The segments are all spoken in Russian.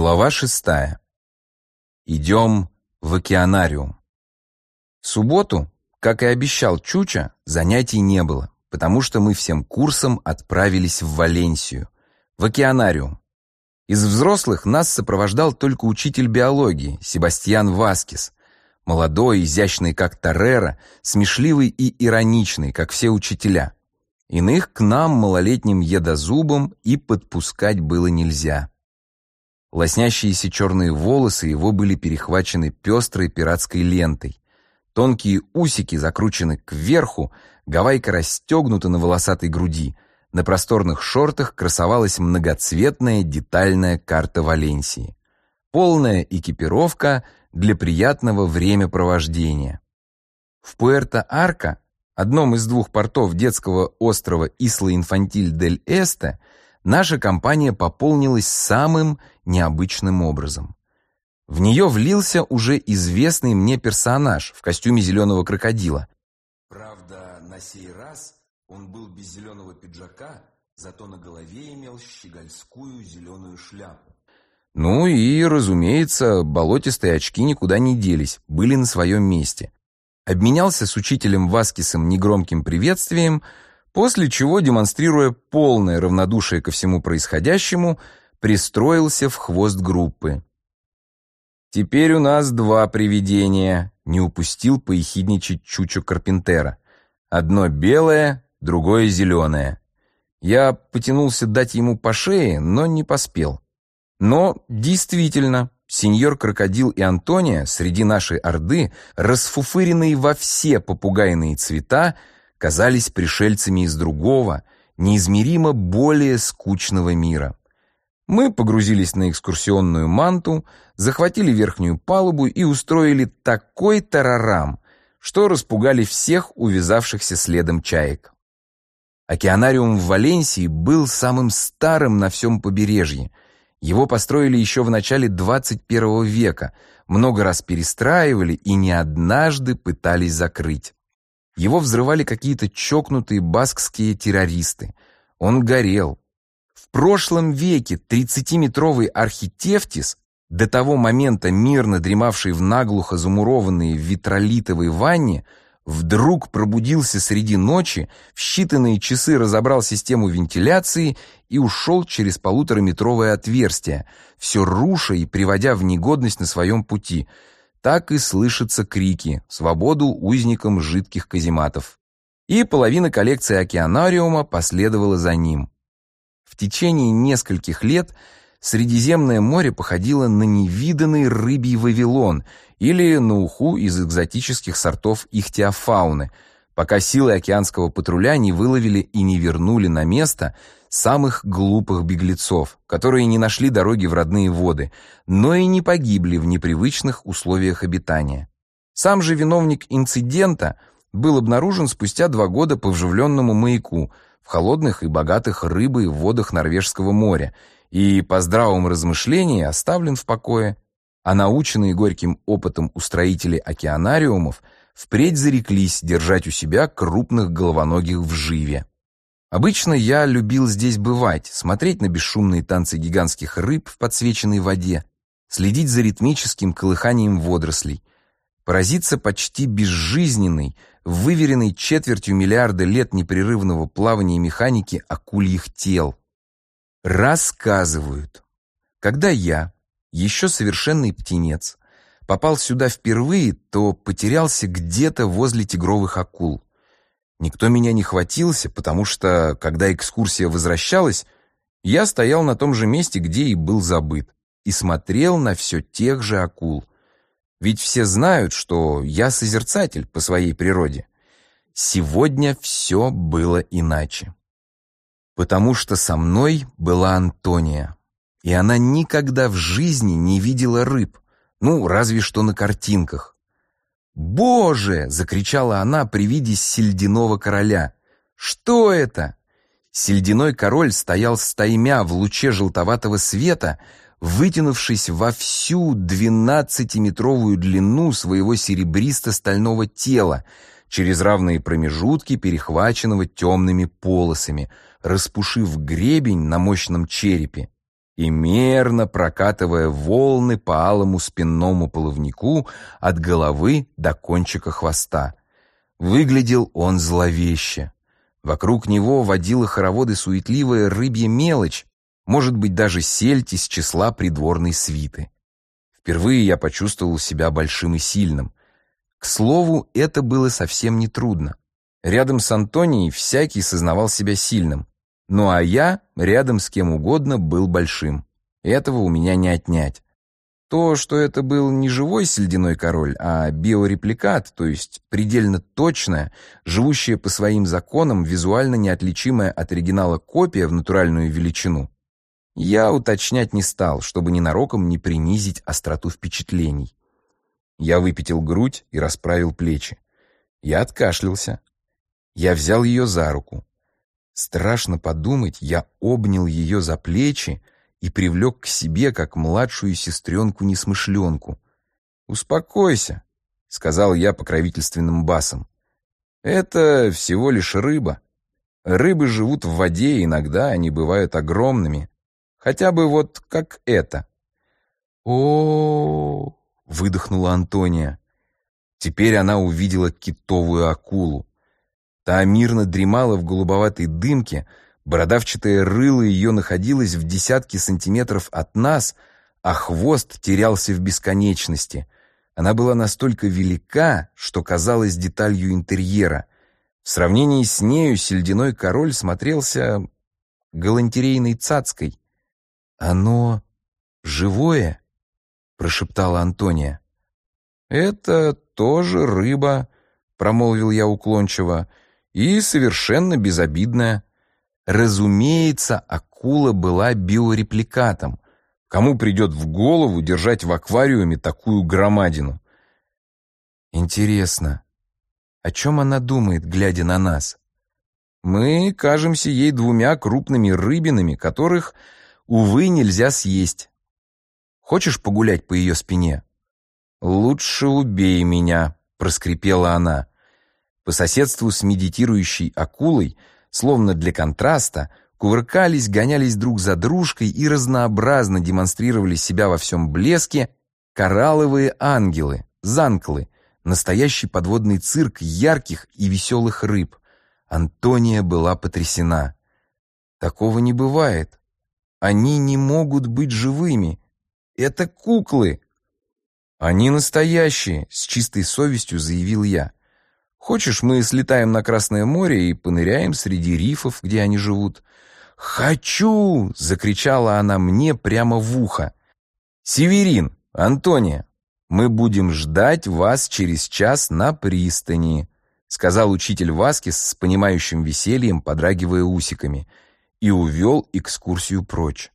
Глава 6. Идем в океанариум. В субботу, как и обещал Чуча, занятий не было, потому что мы всем курсом отправились в Валенсию, в океанариум. Из взрослых нас сопровождал только учитель биологии Себастьян Васкес, молодой, изящный, как Торрера, смешливый и ироничный, как все учителя. Иных к нам, малолетним едозубам, и подпускать было нельзя. Лоснящиеся черные волосы его были перехвачены пестрой пиратской лентой. Тонкие усики закручены кверху, гавайка расстегнута на волосатой груди. На просторных шортах красовалась многоцветная детальная карта Валенсии. Полная экипировка для приятного времяпровождения. В Пуэрто-Арко, одном из двух портов детского острова Исла-Инфантиль-дель-Эсте, наша компания пополнилась самым необычным образом. В нее влился уже известный мне персонаж в костюме зеленого крокодила. Правда, на сей раз он был без зеленого пиджака, зато на голове имел щегольскую зеленую шляпу. Ну и, разумеется, болотистые очки никуда не делись, были на своем месте. Обменялся с учителем Васкесом негромким приветствием, после чего, демонстрируя полное равнодушие ко всему происходящему, пристроился в хвост группы. «Теперь у нас два привидения», — не упустил поехидничать Чучо Карпентера. «Одно белое, другое зеленое». Я потянулся дать ему по шее, но не поспел. Но, действительно, сеньор Крокодил и Антония среди нашей орды, расфуфыренные во все попугайные цвета, казались пришельцами из другого, неизмеримо более скучного мира. Мы погрузились на экскурсионную манту, захватили верхнюю палубу и устроили такой тарарам, что распугали всех увязавшихся следом чаек. Океанариум в Валенсии был самым старым на всем побережье. Его построили еще в начале 21 века, много раз перестраивали и не однажды пытались закрыть. Его взрывали какие-то чокнутые баскские террористы. Он горел. В прошлом веке 30-метровый архитефтис, до того момента мирно дремавший в наглухо замурованной витролитовой ванне, вдруг пробудился среди ночи, в считанные часы разобрал систему вентиляции и ушел через 1,5-метровое отверстие, все руша и приводя в негодность на своем пути. Так и слышатся крики «Свободу узникам жидких казематов!». И половина коллекции океанариума последовала за ним. В течение нескольких лет Средиземное море походило на невиданный рыбий Вавилон или на уху из экзотических сортов ихтиофауны, пока силы океанского патруля не выловили и не вернули на место самых глупых беглецов, которые не нашли дороги в родные воды, но и не погибли в непривычных условиях обитания. Сам же виновник инцидента был обнаружен спустя 2 года по вживленному маяку в холодных и богатых рыбой водах Норвежского моря и по здравом размышлении оставлен в покое, а наученные горьким опытом устроители океанариумов впредь зареклись держать у себя крупных головоногих в живе. Обычно я любил здесь бывать, смотреть на бесшумные танцы гигантских рыб в подсвеченной воде, следить за ритмическим колыханием водорослей, поразиться почти безжизненной, выверенной четвертью миллиарда лет непрерывного плавания механики акульих тел. Рассказывают, когда я, еще совершенный птенец, попал сюда впервые, то потерялся где-то возле тигровых акул. Никто меня не хватился, потому что, когда экскурсия возвращалась, я стоял на том же месте, где и был забыт, и смотрел на все тех же акул. Ведь все знают, что я созерцатель по своей природе. Сегодня все было иначе. Потому что со мной была Антония, и она никогда в жизни не видела рыб, ну, разве что на картинках. «Боже!» — закричала она при виде сельдяного короля. «Что это?» Сельдяной король стоял стаймя в луче желтоватого света, вытянувшись во всю 12-метровую длину своего серебристо-стального тела, через равные промежутки, перехваченного темными полосами, распушив гребень на мощном черепе. и мерно прокатывая волны по алому спинному половнику от головы до кончика хвоста. Выглядел он зловеще. Вокруг него водила хороводы суетливая рыбья мелочь, может быть, даже сельдь из числа придворной свиты. Впервые я почувствовал себя большим и сильным. К слову, это было совсем нетрудно. Рядом с Антонией всякий сознавал себя сильным. Ну а я рядом с кем угодно был большим. Этого у меня не отнять. То, что это был не живой сельдяной король, а биорепликат, то есть предельно точная, живущая по своим законам, визуально неотличимая от оригинала копия в натуральную величину, я уточнять не стал, чтобы ненароком не принизить остроту впечатлений. Я выпятил грудь и расправил плечи. Я откашлялся. Я взял ее за руку. Страшно подумать, я обнял ее за плечи и привлек к себе, как младшую сестренку-несмышленку. «Успокойся», — сказал я покровительственным басом. «Это всего лишь рыба. Рыбы живут в воде, и иногда они бывают огромными. Хотя бы вот как это». «О-о-о!» — выдохнула Антония. Теперь она увидела китовую акулу. Та мирно дремала в голубоватой дымке, бородавчатое рыло ее находилось в десятке сантиметров от нас, а хвост терялся в бесконечности. Она была настолько велика, что казалась деталью интерьера. В сравнении с нею сельдяной король смотрелся галантерейной цацкой. «Оно живое?» — прошептала Антония. «Это тоже рыба», — промолвил я уклончиво, — «и совершенно безобидная». Разумеется, акула была биорепликатом. Кому придет в голову держать в аквариуме такую громадину? Интересно, о чем она думает, глядя на нас? Мы кажемся ей двумя крупными рыбинами, которых, увы, нельзя съесть. Хочешь погулять по ее спине? «Лучше убей меня», — проскрипела она. По соседству с медитирующей акулой, словно для контраста, кувыркались, гонялись друг за дружкой и разнообразно демонстрировали себя во всем блеске коралловые ангелы, занклы, настоящий подводный цирк ярких и веселых рыб. Антония была потрясена. Такого не бывает. Они не могут быть живыми. Это куклы. Они настоящие, с чистой совестью заявил я. Хочешь, мы слетаем на Красное море и поныряем среди рифов, где они живут? «Хочу!» — закричала она мне прямо в ухо. «Северин, Антония, мы будем ждать вас через час на пристани», — сказал учитель Васкис с понимающим весельем, подрагивая усиками, и увел экскурсию прочь.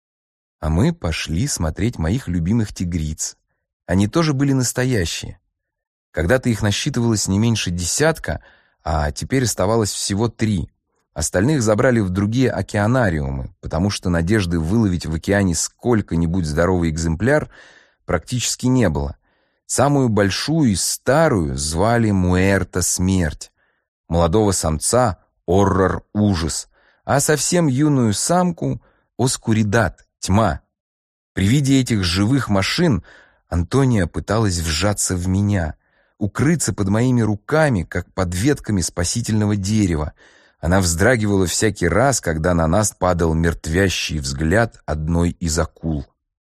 А мы пошли смотреть моих любимых тигриц. Они тоже были настоящие. Когда-то их насчитывалось не меньше десятка, а теперь оставалось всего 3. Остальных забрали в другие океанариумы, потому что надежды выловить в океане сколько-нибудь здоровый экземпляр практически не было. Самую большую и старую звали Муэрта Смерть, молодого самца Оррор Ужас, а совсем юную самку Оскуридат Тьма. При виде этих живых машин Антония пыталась вжаться в меня, укрыться под моими руками, как под ветками спасительного дерева. Она вздрагивала всякий раз, когда на нас падал мертвящий взгляд одной из акул.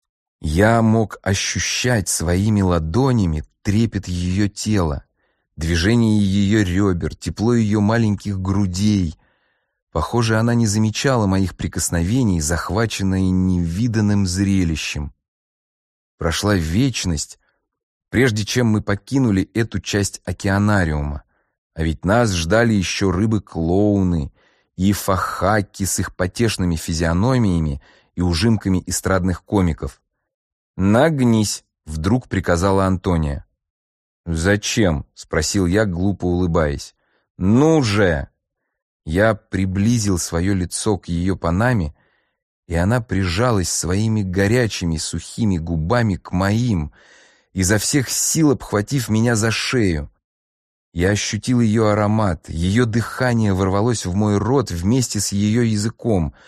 Я мог ощущать своими ладонями трепет ее тела, движение ее ребер, тепло ее маленьких грудей. Похоже, она не замечала моих прикосновений, захваченная невиданным зрелищем. Прошла вечность, прежде чем мы покинули эту часть океанариума. А ведь нас ждали еще рыбы-клоуны и фахаки с их потешными физиономиями и ужимками эстрадных комиков. «Нагнись!» — вдруг приказала Антония. «Зачем?» — спросил я, глупо улыбаясь. «Ну же!» Я приблизил свое лицо к ее панаме, и она прижалась своими горячими сухими губами к моим, изо всех сил обхватив меня за шею. Я ощутил ее аромат, ее дыхание ворвалось в мой рот вместе с ее языком.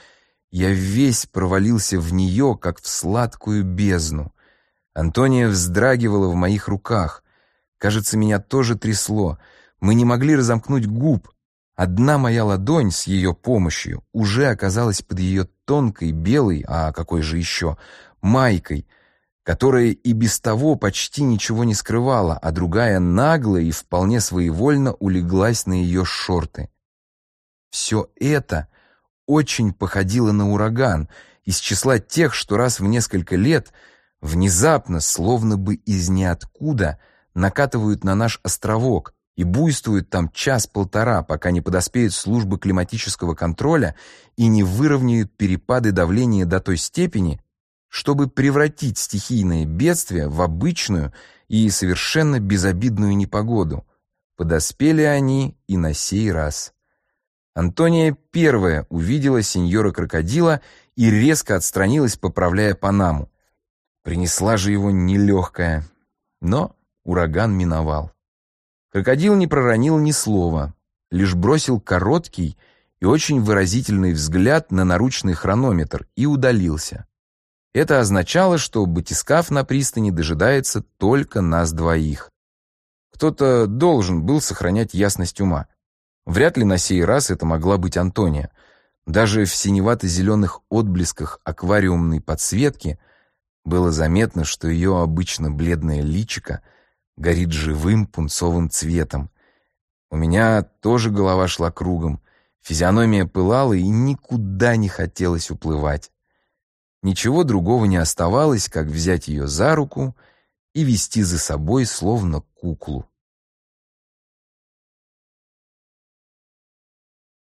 Я весь провалился в нее, как в сладкую бездну. Антония вздрагивала в моих руках. Кажется, меня тоже трясло. Мы не могли разомкнуть губ. Одна моя ладонь с ее помощью уже оказалась под ее тонкой, белой, а какой же еще, майкой, которая и без того почти ничего не скрывала, а другая нагло и вполне своевольно улеглась на ее шорты. Все это очень походило на ураган, из числа тех, что раз в несколько лет внезапно, словно бы из ниоткуда, накатывают на наш островок и буйствуют там час-полтора, пока не подоспеют службы климатического контроля и не выровняют перепады давления до той степени, чтобы превратить стихийное бедствие в обычную и совершенно безобидную непогоду. Подоспели они и на сей раз. Антония первая увидела сеньора-крокодила и резко отстранилась, поправляя панаму. Принесла же его нелегкая, но ураган миновал. Крокодил не проронил ни слова, лишь бросил короткий и очень выразительный взгляд на наручный хронометр и удалился. Это означало, что батискаф на пристани дожидается только нас двоих. Кто-то должен был сохранять ясность ума. Вряд ли на сей раз это могла быть Антония. Даже в синевато-зеленых отблесках аквариумной подсветки было заметно, что ее обычно бледное личико горит живым пунцовым цветом. У меня тоже голова шла кругом, физиономия пылала и никуда не хотелось уплывать. Ничего другого не оставалось, как взять ее за руку и вести за собой, словно куклу.